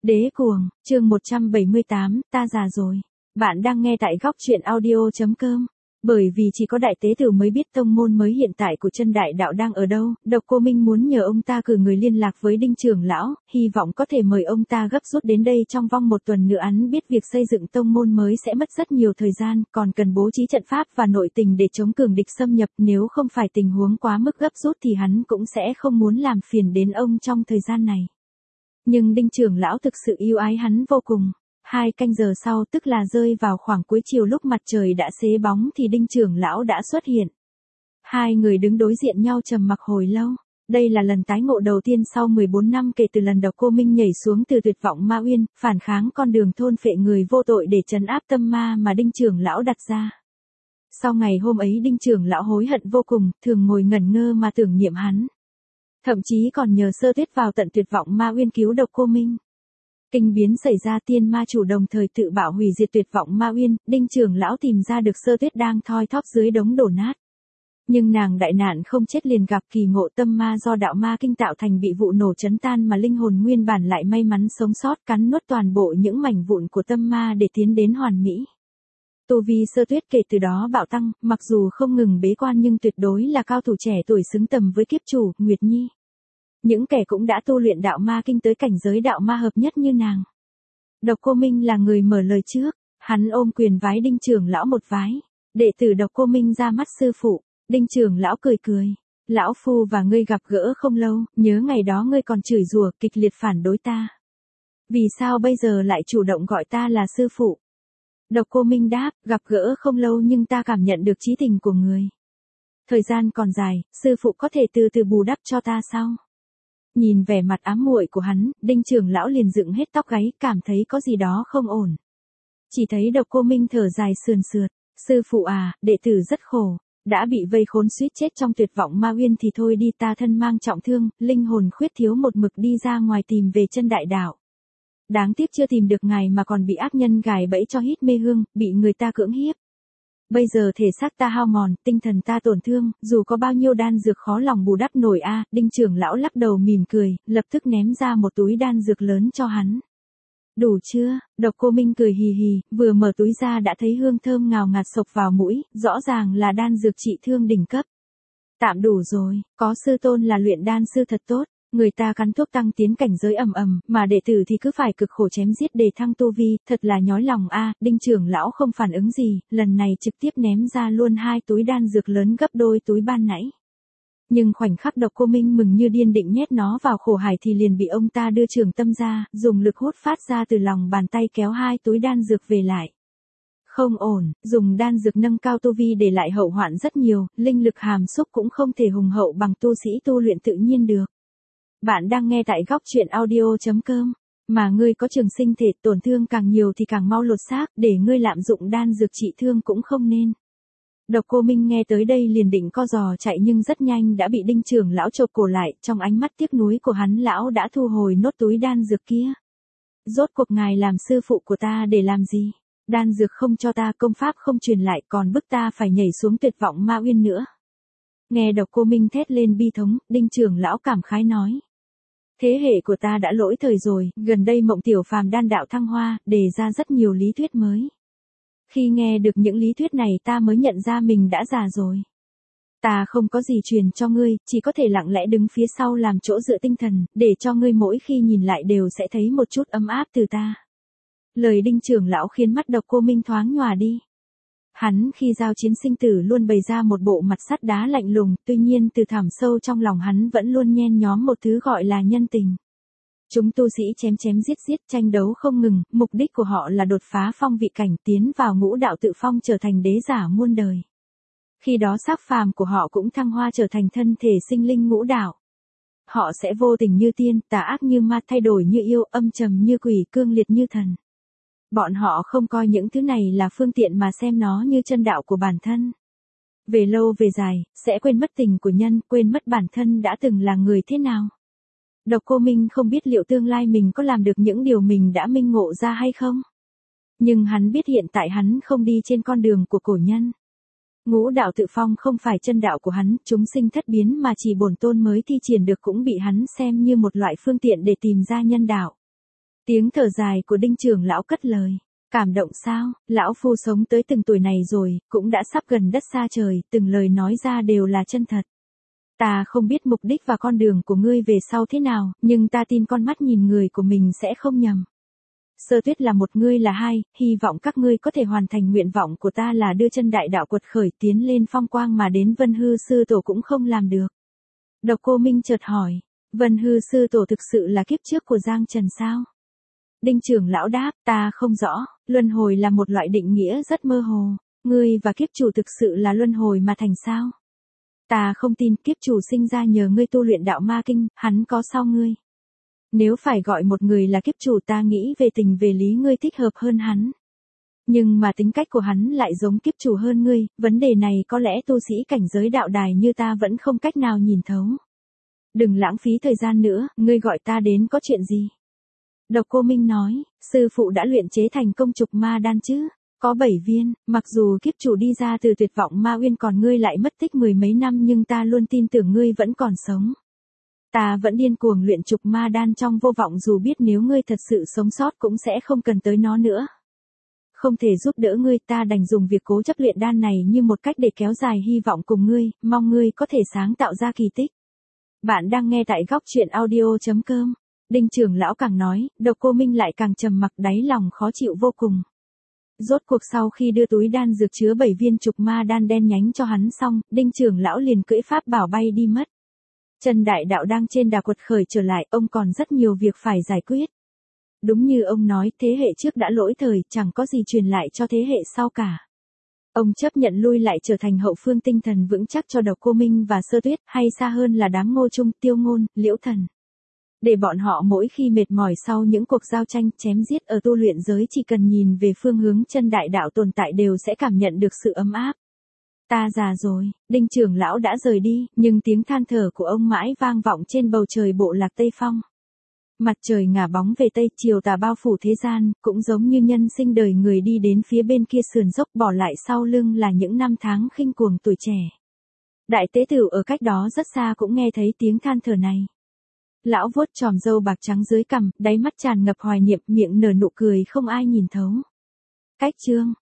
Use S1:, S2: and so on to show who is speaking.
S1: Đế cuồng, chương 178, ta già rồi. Bạn đang nghe tại góc truyện audio.com. Bởi vì chỉ có đại tế tử mới biết tông môn mới hiện tại của chân đại đạo đang ở đâu, Độc Cô Minh muốn nhờ ông ta cử người liên lạc với Đinh trưởng lão, hy vọng có thể mời ông ta gấp rút đến đây trong vòng một tuần nữa. Hắn biết việc xây dựng tông môn mới sẽ mất rất nhiều thời gian, còn cần bố trí trận pháp và nội tình để chống cường địch xâm nhập, nếu không phải tình huống quá mức gấp rút thì hắn cũng sẽ không muốn làm phiền đến ông trong thời gian này. Nhưng Đinh trưởng lão thực sự yêu ái hắn vô cùng. 2 canh giờ sau, tức là rơi vào khoảng cuối chiều lúc mặt trời đã xế bóng thì Đinh trưởng lão đã xuất hiện. Hai người đứng đối diện nhau trầm mặc hồi lâu. Đây là lần tái ngộ đầu tiên sau 14 năm kể từ lần Độc Cô Minh nhảy xuống từ tuyệt vọng ma uyên, phản kháng con đường thôn phệ người vô tội để trấn áp tâm ma mà Đinh trưởng lão đặt ra. Sau ngày hôm ấy Đinh trưởng lão hối hận vô cùng, thường ngồi ngẩn ngơ mà tưởng niệm hắn. Thậm chí còn nhờ Sơ Tuyết vào tận tuyệt vọng ma uyên cứu Độc Cô Minh. Kinh biến xảy ra, tiên ma chủ đồng thời tự bạo hủy diệt tuyệt vọng ma uyên, Đinh trưởng lão tìm ra được Sơ Tuyết đang thoi thóp dưới đống đổ nát. Nhưng nàng đại nạn không chết liền gặp kỳ ngộ, tâm ma do đạo ma kinh tạo thành bị vụ nổ chấn tan mà linh hồn nguyên bản lại may mắn sống sót, cắn nuốt toàn bộ những mảnh vụn của tâm ma để tiến đến hoàn mỹ. Tu vi Sơ Tuyết kể từ đó bạo tăng, mặc dù không ngừng bế quan nhưng tuyệt đối là cao thủ trẻ tuổi xứng tầm với kiếp chủ, Nguyệt Nhi. Những kẻ cũng đã tu luyện đạo ma kinh tới cảnh giới đạo ma hợp nhất như nàng. Độc Cô Minh là người mở lời trước, hắn ôm quyền vái Đinh trưởng lão một vái. Đệ tử Độc Cô Minh ra mắt sư phụ. Đinh trưởng lão cười cười. Lão phu và ngươi gặp gỡ không lâu, nhớ ngày đó ngươi còn chửi rủa kịch liệt phản đối ta. Vì sao bây giờ lại chủ động gọi ta là sư phụ? Độc Cô Minh đáp, gặp gỡ không lâu nhưng ta cảm nhận được chí tình của người. Thời gian còn dài, sư phụ có thể từ từ bù đắp cho ta sao? Nhìn vẻ mặt ám muội của hắn, Đinh trưởng lão liền dựng hết tóc gáy, cảm thấy có gì đó không ổn. Chỉ thấy Độc Cô Minh thở dài sườn sượt, sư phụ à, đệ tử rất khổ, đã bị vây khốn suýt chết trong tuyệt vọng ma uyên thì thôi đi, ta thân mang trọng thương, linh hồn khuyết thiếu một mực đi ra ngoài tìm về chân đại đạo. Đáng tiếc chưa tìm được ngài mà còn bị ác nhân gài bẫy cho hít mê hương, bị người ta cưỡng hiếp. Bây giờ thể xác ta hao mòn, tinh thần ta tổn thương, dù có bao nhiêu đan dược khó lòng bù đắp nổi a. Đinh trưởng lão lắc đầu mỉm cười, lập tức ném ra một túi đan dược lớn cho hắn. Đủ chưa? Độc Cô Minh cười hì hì, vừa mở túi ra đã thấy hương thơm ngào ngạt xộc vào mũi, rõ ràng là đan dược trị thương đỉnh cấp. Tạm đủ rồi, có sư tôn là luyện đan sư thật tốt. Người ta cắn thuốc tăng tiến cảnh giới mà đệ tử thì cứ phải cực khổ chém giết để thăng tu vi, thật là nhói lòng a. Đinh trưởng lão không phản ứng gì, lần này trực tiếp ném ra luôn 2 túi đan dược lớn gấp đôi túi ban nãy. Nhưng khoảnh khắc Độc Cô Minh mừng như điên định nhét nó vào khổ hải thì liền bị ông ta đưa trường tâm ra, dùng lực hút phát ra từ lòng bàn tay kéo 2 túi đan dược về lại. Không ổn, dùng đan dược nâng cao tu vi để lại hậu hoạn rất nhiều, linh lực hàm xúc cũng không thể hùng hậu bằng tu sĩ tu luyện tự nhiên được. Bạn đang nghe tại góc truyện audio.com. Mà ngươi có trường sinh thể, tổn thương càng nhiều thì càng mau lột xác, để ngươi lạm dụng đan dược trị thương cũng không nên. Độc Cô Minh nghe tới đây liền định co giò chạy nhưng rất nhanh đã bị Đinh trưởng lão chộp cổ lại, trong ánh mắt tiếc nuối của hắn lão đã thu hồi nốt túi đan dược kia. Rốt cuộc ngài làm sư phụ của ta để làm gì? Đan dược không cho ta, công pháp không truyền lại, còn bức ta phải nhảy xuống tuyệt vọng ma uyên nữa. Nghe Độc Cô Minh thét lên bi thống, Đinh trưởng lão cảm khái nói. Thế hệ của ta đã lỗi thời rồi, gần đây Mộng Tiểu Phàm đan đạo thăng hoa, đề ra rất nhiều lý thuyết mới. Khi nghe được những lý thuyết này ta mới nhận ra mình đã già rồi. Ta không có gì truyền cho ngươi, chỉ có thể lặng lẽ đứng phía sau làm chỗ dựa tinh thần, để cho ngươi mỗi khi nhìn lại đều sẽ thấy một chút ấm áp từ ta. Lời Đinh trưởng lão khiến mắt Độc Cô Minh thoáng nhòa đi. Hắn khi giao chiến sinh tử luôn bày ra một bộ mặt sắt đá lạnh lùng, tuy nhiên từ thẳm sâu trong lòng hắn vẫn luôn nhen nhóm một thứ gọi là nhân tình. Chúng tu sĩ chém chém giết giết tranh đấu không ngừng, mục đích của họ là đột phá phong vị cảnh tiến vào ngũ đạo tự phong trở thành đế giả muôn đời. Khi đó xác phàm của họ cũng thăng hoa trở thành thân thể sinh linh ngũ đạo. Họ sẽ vô tình như tiên, tà ác như ma, thay đổi như yêu, âm trầm như quỷ, cương liệt như thần. Bọn họ không coi những thứ này là phương tiện mà xem nó như chân đạo của bản thân. Về lâu về dài, sẽ quên mất tình của nhân, quên mất bản thân đã từng là người thế nào. Độc Cô Minh không biết liệu tương lai mình có làm được những điều mình đã minh ngộ ra hay không. Nhưng hắn biết hiện tại hắn không đi trên con đường của cổ nhân. Ngũ đạo tự phong không phải chân đạo của hắn, chúng sinh thất biến mà chỉ bổn tôn mới thi triển được cũng bị hắn xem như một loại phương tiện để tìm ra nhân đạo. Tiếng thở dài của Đinh trưởng lão cất lời. Cảm động sao, lão phu sống tới từng tuổi này rồi, cũng đã sắp gần đất xa trời, từng lời nói ra đều là chân thật. Ta không biết mục đích và con đường của ngươi về sau thế nào, nhưng ta tin con mắt nhìn người của mình sẽ không nhầm. Sơ Tuyết là một, ngươi là hai, hy vọng các ngươi có thể hoàn thành nguyện vọng của ta là đưa chân đại đạo quật khởi tiến lên phong quang mà đến Vân Hư sư tổ cũng không làm được. Độc Cô Minh chợt hỏi, Vân Hư sư tổ thực sự là kiếp trước của Giang Trần sao? Đinh trưởng lão đáp, ta không rõ, luân hồi là một loại định nghĩa rất mơ hồ, ngươi và kiếp chủ thực sự là luân hồi mà thành sao? Ta không tin kiếp chủ sinh ra nhờ ngươi tu luyện đạo ma kinh, hắn có sao ngươi? Nếu phải gọi một người là kiếp chủ ta nghĩ về tình về lý ngươi thích hợp hơn hắn. Nhưng mà tính cách của hắn lại giống kiếp chủ hơn ngươi, vấn đề này có lẽ tu sĩ cảnh giới đạo đài như ta vẫn không cách nào nhìn thấu. Đừng lãng phí thời gian nữa, ngươi gọi ta đến có chuyện gì? Độc Cô Minh nói, sư phụ đã luyện chế thành công trục ma đan chứ, có 7 viên, mặc dù kiếp chủ đi ra từ tuyệt vọng ma uyên còn ngươi lại mất tích 10 mấy năm nhưng ta luôn tin tưởng ngươi vẫn còn sống. Ta vẫn điên cuồng luyện trục ma đan trong vô vọng dù biết nếu ngươi thật sự sống sót cũng sẽ không cần tới nó nữa. Không thể giúp đỡ ngươi ta đành dùng việc cố chấp luyện đan này như một cách để kéo dài hy vọng cùng ngươi, mong ngươi có thể sáng tạo ra kỳ tích. Bạn đang nghe tại góc truyện audio.com. Đinh trưởng lão càng nói, Độc Cô Minh lại càng trầm mặc đáy lòng khó chịu vô cùng. Rốt cuộc sau khi đưa túi đan dược chứa 7 viên trục ma đan đen nhánh cho hắn xong, Đinh trưởng lão liền cưỡi pháp bảo bay đi mất. Chân đại đạo đang trên đà quật khởi trở lại, ông còn rất nhiều việc phải giải quyết. Đúng như ông nói, thế hệ trước đã lỗi thời, chẳng có gì truyền lại cho thế hệ sau cả. Ông chấp nhận lui lại trở thành hậu phương tinh thần vững chắc cho Độc Cô Minh và Sơ Tuyết, hay xa hơn là đám Ngô Trung, Tiêu Ngôn, Liễu Thần. Để bọn họ mỗi khi mệt mỏi sau những cuộc giao tranh chém giết ở tu luyện giới chỉ cần nhìn về phương hướng chân đại đạo tồn tại đều sẽ cảm nhận được sự ấm áp. Ta già rồi, Đinh trưởng lão đã rời đi, nhưng tiếng than thở của ông mãi vang vọng trên bầu trời bộ lạc Tây Phong. Mặt trời ngả bóng về Tây, chiều tà bao phủ thế gian, cũng giống như nhân sinh đời người đi đến phía bên kia sườn dốc bỏ lại sau lưng là những năm tháng khinh cuồng tuổi trẻ. Đại tế tử ở cách đó rất xa cũng nghe thấy tiếng than thở này. Lão vuốt chòm râu bạc trắng dưới cằm, đáy mắt tràn ngập hoài niệm, miệng nở nụ cười không ai nhìn thấu. Cách chương